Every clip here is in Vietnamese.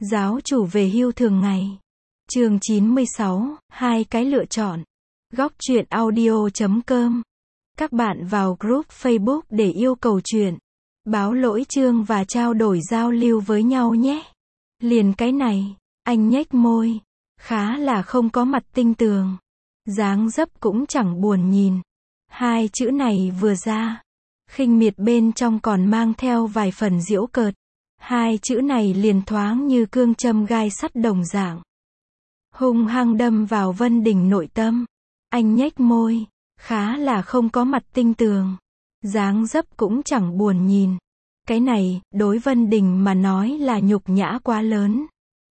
Giáo chủ về hưu thường ngày. Chương 96, hai cái lựa chọn. Góc truyện audio.com. Các bạn vào group Facebook để yêu cầu chuyện, báo lỗi chương và trao đổi giao lưu với nhau nhé. Liền cái này, anh nhếch môi, khá là không có mặt tinh tường. Dáng dấp cũng chẳng buồn nhìn. Hai chữ này vừa ra, khinh miệt bên trong còn mang theo vài phần giễu cợt. Hai chữ này liền thoáng như cương châm gai sắt đồng dạng, hung hăng đâm vào Vân Đình nội tâm. Anh nhếch môi, khá là không có mặt tinh tường. Dáng dấp cũng chẳng buồn nhìn. Cái này, đối Vân Đình mà nói là nhục nhã quá lớn.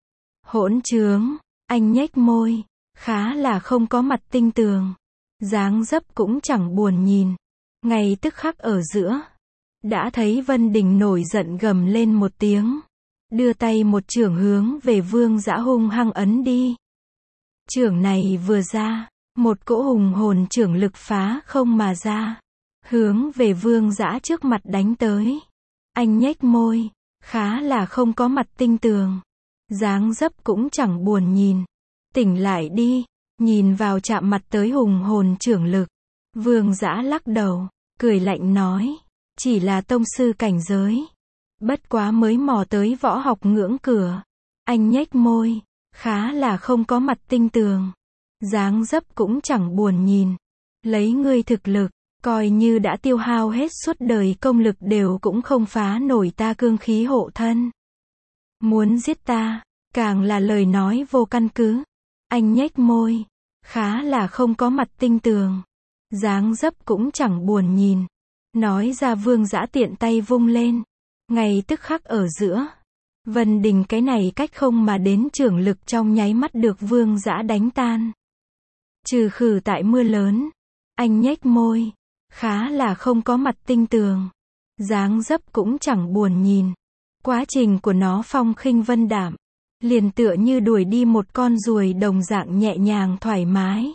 Hỗn trướng, anh nhếch môi, khá là không có mặt tinh tường. Dáng dấp cũng chẳng buồn nhìn. Ngay tức khắc ở giữa, đã thấy Vân Đình nổi giận gầm lên một tiếng, đưa tay một chưởng hướng về Vương Dã hung hăng ấn đi. Chưởng này vừa ra, một cỗ hùng hồn chưởng lực phá không mà ra, hướng về Vương Dã trước mặt đánh tới. Anh nhếch môi, khá là không có mặt tinh tường. Dáng dấp cũng chẳng buồn nhìn. Tỉnh lại đi, nhìn vào chạm mặt tới hùng hồn chưởng lực. Vương Dã lắc đầu, cười lạnh nói, chỉ là tông sư cảnh giới, bất quá mới mò tới võ học ngưỡng cửa. Anh nhếch môi, khá là không có mặt tinh tường. Dáng dấp cũng chẳng buồn nhìn. Lấy ngươi thực lực, coi như đã tiêu hao hết suốt đời công lực đều cũng không phá nổi ta cương khí hộ thân. Muốn giết ta, càng là lời nói vô căn cứ. Anh nhếch môi, khá là không có mặt tinh tường. Dáng dấp cũng chẳng buồn nhìn. Nói ra Vương Dã tiện tay vung lên. Ngay tức khắc ở giữa, Vân Đình cái này cách không mà đến chưởng lực trong nháy mắt được Vương Dã đánh tan. Trừ khử tại mưa lớn. Anh nhếch môi, khá là không có mặt tinh tường. Dáng dấp cũng chẳng buồn nhìn. Quá trình của nó phong khinh vân đạm, liền tựa như đuổi đi một con ruồi đồng dạng nhẹ nhàng thoải mái.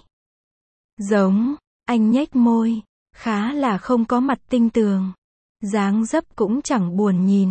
Giống, anh nhếch môi, khá là không có mặt tinh tường. Dáng dấp cũng chẳng buồn nhìn.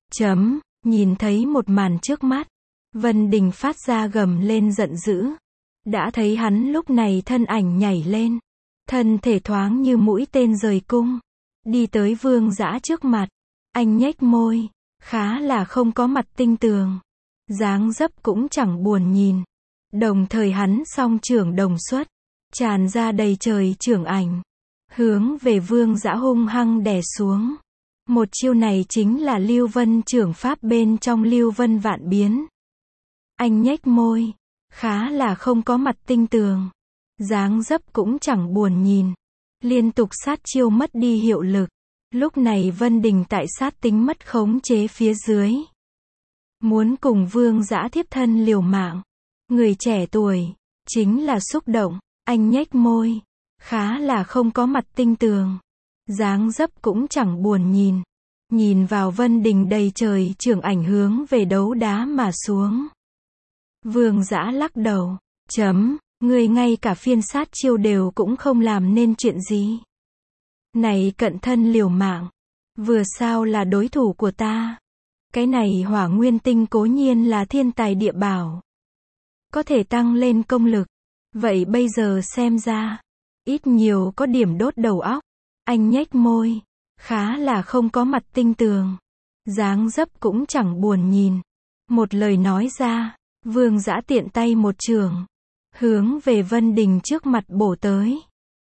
Nhìn thấy một màn trước mắt, Vân Đình phát ra gầm lên giận dữ. Đã thấy hắn lúc này thân ảnh nhảy lên, thân thể thoáng như mũi tên rời cung, đi tới Vương Dã trước mặt. Anh nhếch môi, khá là không có mặt tinh tường. Dáng dấp cũng chẳng buồn nhìn. Đồng thời hắn song chưởng đồng xuất, tràn ra đầy trời chưởng ảnh, hướng về Vương Dã hung hăng đè xuống. Một chiêu này chính là Lưu Vân chưởng pháp bên trong Lưu Vân vạn biến. Anh nhếch môi, khá là không có mặt tinh tường. Dáng dấp cũng chẳng buồn nhìn. Liên tục sát chiêu mất đi hiệu lực. Lúc này Vân Đình tại sát tính mất khống chế phía dưới, muốn cùng Vương Dã thiếp thân liều mạng. Người trẻ tuổi, chính là xúc động. Anh nhếch môi, khá là không có mặt tinh tường. Dáng dấp cũng chẳng buồn nhìn. Nhìn vào Vân Đình đầy trời chưởng ảnh hướng về đấu đá mà xuống. Vương Dã lắc đầu, ngươi ngay cả phiên sát chiêu đều cũng không làm nên chuyện gì. Này cận thân liều mạng, vừa sao là đối thủ của ta. Cái này hỏa nguyên tinh cố nhiên là thiên tài địa bảo, có thể tăng lên công lực. Vậy bây giờ xem ra, ít nhiều có điểm đốt đầu óc. Anh nhếch môi, khá là không có mặt tinh tường. Dáng dấp cũng chẳng buồn nhìn. Một lời nói ra, Vương Dã tiện tay một chưởng, hướng về Vân Đình trước mặt bổ tới.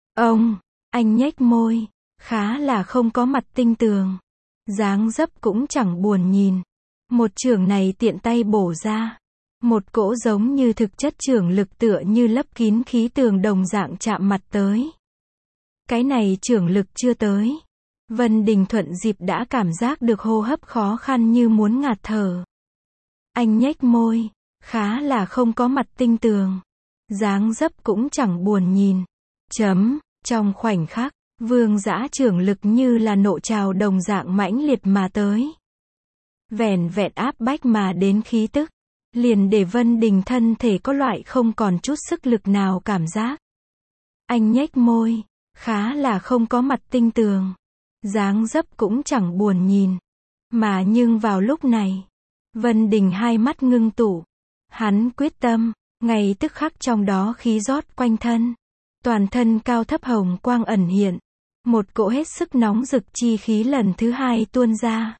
Anh nhếch môi, khá là không có mặt tinh tường. Dáng dấp cũng chẳng buồn nhìn. Một chưởng này tiện tay bổ ra, một cỗ giống như thực chất chưởng lực tựa như lấp kín khí tường đồng dạng chạm mặt tới. Cái này chưởng lực chưa tới, Vân Đình thuận dịp đã cảm giác được hô hấp khó khăn như muốn ngạt thở. Anh nhếch môi, khá là không có mặt tinh tường. Dáng dấp cũng chẳng buồn nhìn. Trong khoảnh khắc, Vương Dã chưởng lực như là nộ trào đồng dạng mãnh liệt mà tới. Vẻn vẹn áp bách mà đến khí tức, liền để Vân Đình thân thể có loại không còn chút sức lực nào cảm giác. Anh nhếch môi, khá là không có mặt tinh tường. Dáng dấp cũng chẳng buồn nhìn. Mà nhưng vào lúc này, Vân Đình hai mắt ngưng tụ. Hắn quyết tâm, ngay tức khắc trong đó khí rót quanh thân. Toàn thân cao thấp hồng quang ẩn hiện. Một cỗ hết sức nóng rực chi khí lần thứ hai tuôn ra.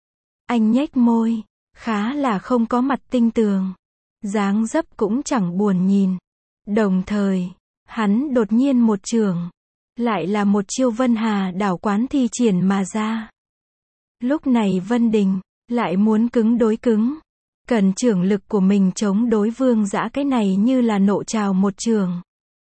Anh nhếch môi, khá là không có mặt tinh tường. Dáng dấp cũng chẳng buồn nhìn. Đồng thời, hắn đột nhiên một chưởng. Lại là một chiêu Vân Hà đảo quán thi triển mà ra. Lúc này Vân Đình, lại muốn cứng đối cứng. Cần chưởng lực của mình chống đối Vương Dã, cái này như là nộ trào một chưởng.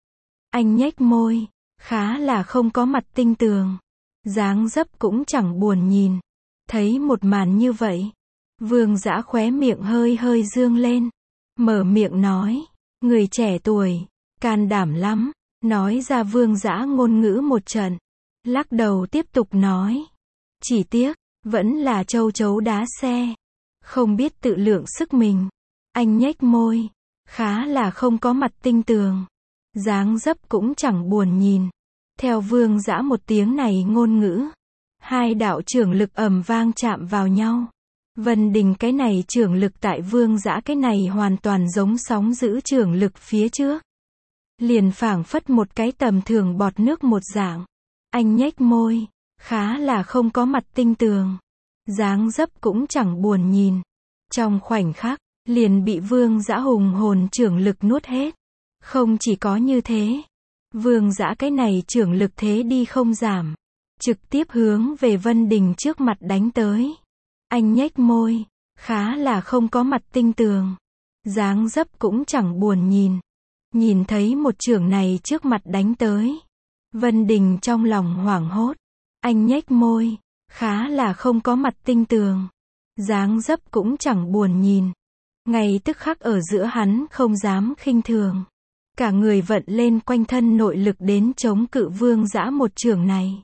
Anh nhếch môi, khá là không có mặt tinh tường. Dáng dấp cũng chẳng buồn nhìn. Thấy một màn như vậy, Vương Dã khóe miệng hơi hơi dương lên. Mở miệng nói, người trẻ tuổi, can đảm lắm. Nói ra Vương Dã ngôn ngữ một trận. Lắc đầu tiếp tục nói. Chỉ tiếc, vẫn là châu chấu đá xe. Không biết tự lượng sức mình. Anh nhếch môi, khá là không có mặt tinh tường. Dáng dấp cũng chẳng buồn nhìn. Theo Vương Dã một tiếng này ngôn ngữ, hai đạo chưởng lực ầm vang chạm vào nhau. Vân Đình cái này chưởng lực tại Vương Dã cái này hoàn toàn giống sóng giữ chưởng lực phía trước. Liền phảng phất một cái tầm thường bọt nước một dạng. Anh nhếch môi, khá là không có mặt tinh tường. Dáng dấp cũng chẳng buồn nhìn. Trong khoảnh khắc, liền bị Vương Dã hùng hồn chưởng lực nuốt hết. Không chỉ có như thế, Vương Dã cái này chưởng lực thế đi không giảm. Trực tiếp hướng về Vân Đình trước mặt đánh tới. Anh nhếch môi, khá là không có mặt tinh tường. Dáng dấp cũng chẳng buồn nhìn. Nhìn thấy một chưởng này trước mặt đánh tới. Vân Đình trong lòng hoảng hốt. Anh nhếch môi, khá là không có mặt tinh tường. Dáng dấp cũng chẳng buồn nhìn. Ngay tức khắc ở giữa hắn không dám khinh thường. Cả người vận lên quanh thân nội lực đến chống cự Vương Dã một chưởng này.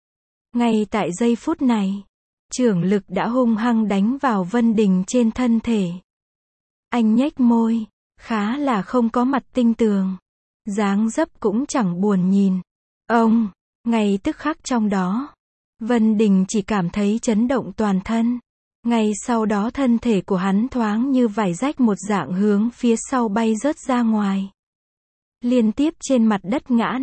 Ngay tại giây phút này, chưởng lực đã hung hăng đánh vào Vân Đình trên thân thể. Anh nhếch môi, khá là không có mặt tinh tường. Dáng dấp cũng chẳng buồn nhìn. Ông, ngay tức khắc trong đó, Vân Đình chỉ cảm thấy chấn động toàn thân. Ngay sau đó thân thể của hắn thoáng như vải rách một dạng hướng phía sau bay rớt ra ngoài. Liên tiếp trên mặt đất ngã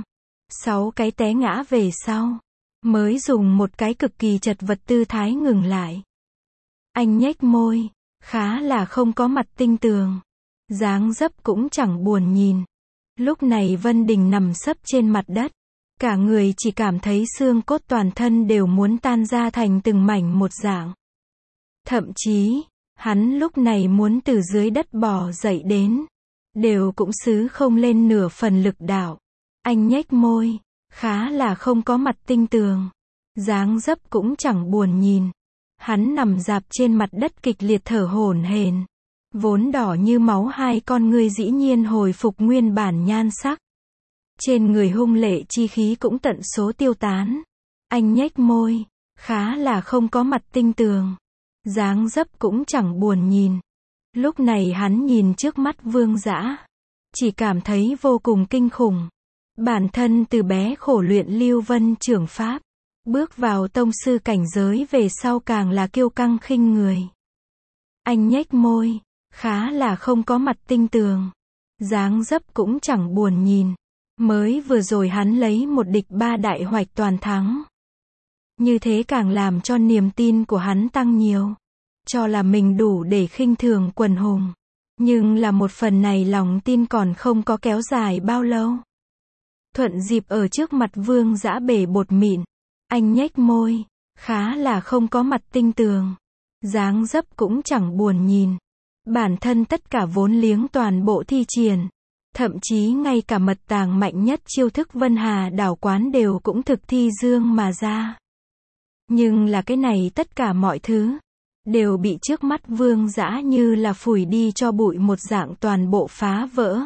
5-6 cái té ngã về sau. Mới dùng một cái cực kỳ chật vật tư thái ngừng lại. Anh nhếch môi, khá là không có mặt tinh tường. Dáng dấp cũng chẳng buồn nhìn. Lúc này Vân Đình nằm sấp trên mặt đất. Cả người chỉ cảm thấy xương cốt toàn thân đều muốn tan ra thành từng mảnh một dạng. Thậm chí, hắn lúc này muốn từ dưới đất bò dậy đến. Đều cũng xứ không lên nửa phần lực đạo. Anh nhếch môi, khá là không có mặt tinh tường. Dáng dấp cũng chẳng buồn nhìn. Hắn nằm rạp trên mặt đất kịch liệt thở hổn hển. Vốn đỏ như máu hai con ngươi dĩ nhiên hồi phục nguyên bản nhan sắc. Trên người hung lệ chi khí cũng tận số tiêu tán. Anh nhếch môi, khá là không có mặt tinh tường. Dáng dấp cũng chẳng buồn nhìn. Lúc này hắn nhìn trước mắt Vương Dã, chỉ cảm thấy vô cùng kinh khủng. Bản thân từ bé khổ luyện Lưu Vân Chưởng Pháp, bước vào tông sư cảnh giới về sau càng là kiêu căng khinh người. Anh nhếch môi, khá là không có mặt tinh tường. Dáng dấp cũng chẳng buồn nhìn. Mới vừa rồi hắn lấy một địch 3 đại hoạch toàn thắng. Như thế càng làm cho niềm tin của hắn tăng nhiều. Cho là mình đủ để khinh thường quần hùng. Nhưng là một phần này lòng tin còn không có kéo dài bao lâu. Thuận dịp ở trước mặt Vương Dã bể bột mịn. Anh nhếch môi, khá là không có mặt tinh tường. Dáng dấp cũng chẳng buồn nhìn. Bản thân tất cả vốn liếng toàn bộ thi triển. Thậm chí ngay cả mật tàng mạnh nhất chiêu thức Vân Hà đảo quán đều cũng thực thi dương mà ra. Nhưng là cái này tất cả mọi thứ đều bị trước mắt Vương Dã như là phủi đi cho bụi một dạng toàn bộ phá vỡ.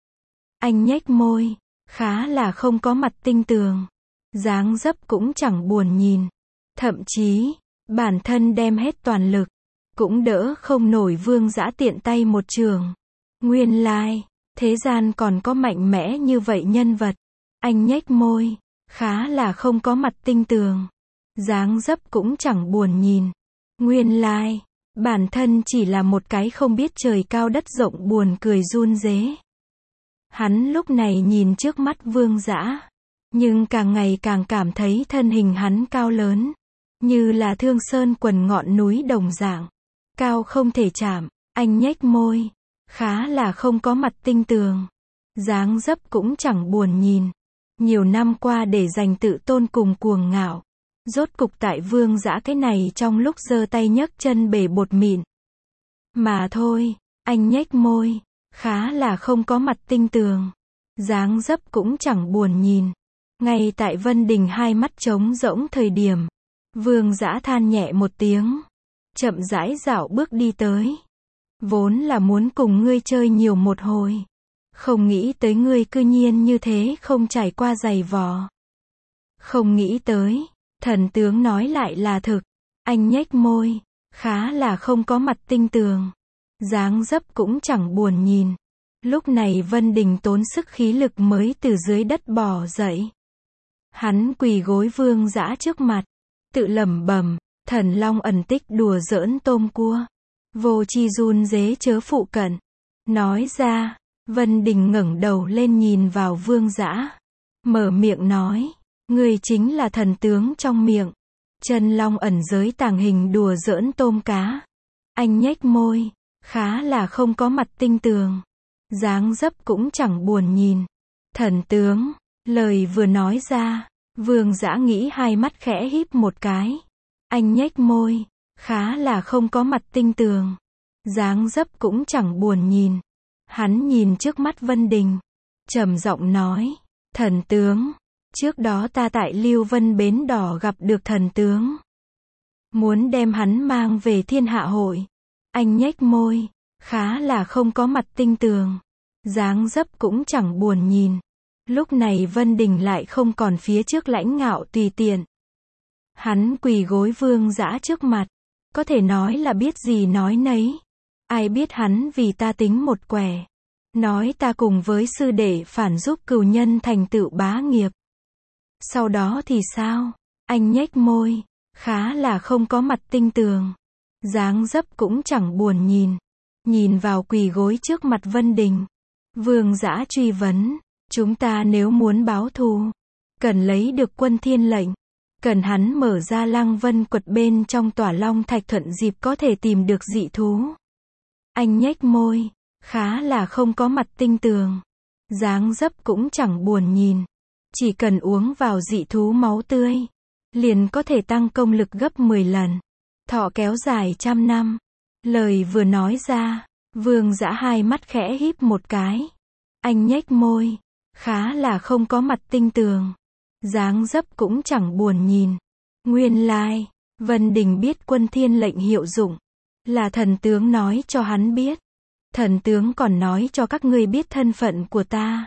Anh nhếch môi, khá là không có mặt tinh tường. Dáng dấp cũng chẳng buồn nhìn. Thậm chí, bản thân đem hết toàn lực, cũng đỡ không nổi Vương Dã tiện tay một trường. Nguyên lai, thế gian còn có mạnh mẽ như vậy nhân vật. Anh nhếch môi, khá là không có mặt tinh tường. Dáng dấp cũng chẳng buồn nhìn. Nguyên lai, Bản thân chỉ là một cái không biết trời cao đất rộng buồn cười run rế. Hắn lúc này nhìn trước mắt Vương Dã, nhưng càng ngày càng cảm thấy thân hình hắn cao lớn, như là Thương Sơn quần ngọn núi đồng dạng, cao không thể chạm. Anh nhếch môi, khá là không có mặt tinh tường, dáng dấp cũng chẳng buồn nhìn. Nhiều năm qua để giành tự tôn cùng cuồng ngạo, rốt cục tại Vương Dã cái này trong lúc giơ tay nhấc chân bể bột mịn. Mà thôi, anh nhếch môi, khá là không có mặt tinh tường, dáng dấp cũng chẳng buồn nhìn. Ngay tại Vân Đình hai mắt trống rỗng thời điểm, Vương Dã than nhẹ một tiếng, chậm rãi dạo bước đi tới. Vốn là muốn cùng ngươi chơi nhiều một hồi, không nghĩ tới ngươi cư nhiên như thế không trải qua giày vò. Không nghĩ tới, thần tướng nói lại là thực. Anh nhếch môi, khá là không có mặt tinh tường, dáng dấp cũng chẳng buồn nhìn. Lúc này Vân Đình tốn sức khí lực mới từ dưới đất bò dậy. Hắn quỳ gối Vương Dã trước mặt, tự lẩm bẩm, thần long ẩn tích đùa giỡn tôm cua, vô chi run rế chớ phụ cận. Nói ra, Vân Đình ngẩng đầu lên nhìn vào Vương Dã, mở miệng nói, ngươi chính là thần tướng trong miệng, chân long ẩn giới tàng hình đùa giỡn tôm cá. Anh nhếch môi, khá là không có mặt tinh tường, dáng dấp cũng chẳng buồn nhìn. Thần tướng, lời vừa nói ra, Vương Dã nghĩ hai mắt khẽ híp một cái. Anh nhếch môi, khá là không có mặt tinh tường, dáng dấp cũng chẳng buồn nhìn. Hắn nhìn trước mắt Vân Đình, trầm giọng nói, thần tướng, trước đó ta tại Lưu Vân Bến Đỏ gặp được thần tướng, muốn đem hắn mang về Thiên Hạ Hội. Anh nhếch môi, khá là không có mặt tinh tường, dáng dấp cũng chẳng buồn nhìn. Lúc này Vân Đình lại không còn phía trước lãnh ngạo tùy tiện. Hắn quỳ gối Vương Dã trước mặt, có thể nói là biết gì nói nấy. Ai biết hắn vì ta tính một quẻ, nói ta cùng với sư đệ phản giúp cừu nhân thành tựu bá nghiệp. Sau đó thì sao? Anh nhếch môi, khá là không có mặt tinh tường, dáng dấp cũng chẳng buồn nhìn. Nhìn vào quỳ gối trước mặt Vân Đình, Vương Dã truy vấn, chúng ta nếu muốn báo thù, cần lấy được Quân Thiên lệnh, cần hắn mở ra Lăng Vân quật bên trong Tỏa Long Thạch thuận dịp có thể tìm được dị thú. Anh nhếch môi, khá là không có mặt tinh tường, dáng dấp cũng chẳng buồn nhìn. Chỉ cần uống vào dị thú máu tươi, liền có thể tăng công lực gấp 10 lần, thọ kéo dài 100 năm. Lời vừa nói ra, Vương Dã hai mắt khẽ híp một cái. Anh nhếch môi, khá là không có mặt tinh tường, dáng dấp cũng chẳng buồn nhìn. Nguyên lai, Vân Đình biết Quân Thiên lệnh hiệu dụng, là thần tướng nói cho hắn biết. Thần tướng còn nói cho các ngươi biết thân phận của ta.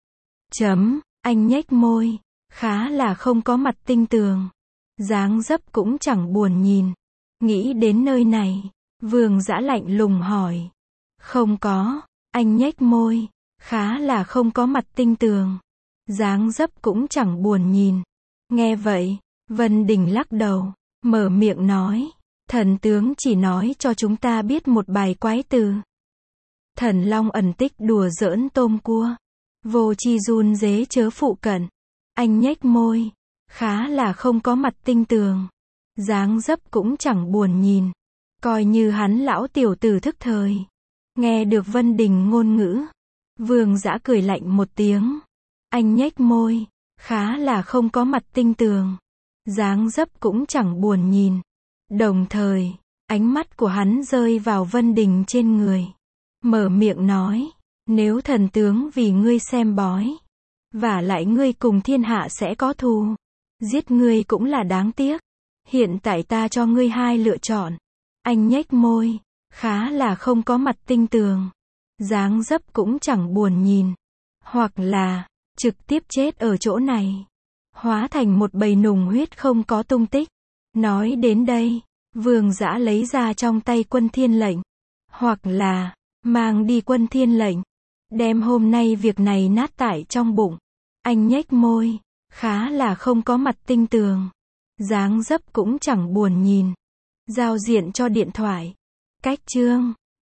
Anh nhếch môi, khá là không có mặt tinh tường, dáng dấp cũng chẳng buồn nhìn. Nghĩ đến nơi này, Vương Dã lạnh lùng hỏi. Không có. Anh nhếch môi, khá là không có mặt tinh tường, dáng dấp cũng chẳng buồn nhìn. Nghe vậy, Vân Đình lắc đầu, mở miệng nói, thần tướng chỉ nói cho chúng ta biết một bài quái từ. Thần long ẩn tích đùa giỡn tôm cua, vô chi run rế chớ phụ cận. Anh nhếch môi, khá là không có mặt tinh tường, dáng dấp cũng chẳng buồn nhìn. Coi như hắn lão tiểu tử thức thời. Nghe được Vân Đình ngôn ngữ, Vương Dã cười lạnh một tiếng. Anh nhếch môi, khá là không có mặt tinh tường, dáng dấp cũng chẳng buồn nhìn. Đồng thời, ánh mắt của hắn rơi vào Vân Đình trên người, mở miệng nói, nếu thần tướng vì ngươi xem bói, vả lại ngươi cùng thiên hạ sẽ có thù, giết ngươi cũng là đáng tiếc. Hiện tại ta cho ngươi hai lựa chọn. Anh nhếch môi, khá là không có mặt tinh tường, dáng dấp cũng chẳng buồn nhìn. Hoặc là, trực tiếp chết ở chỗ này, hóa thành một bầy nùng huyết không có tung tích. Nói đến đây, Vương Dã lấy ra trong tay Quân Thiên lệnh. Hoặc là, mang đi Quân Thiên lệnh, đem hôm nay việc này nát tại trong bụng. Anh nhếch môi, khá là không có mặt tinh tường, dáng dấp cũng chẳng buồn nhìn. Giao diện cho điện thoại. Cách chương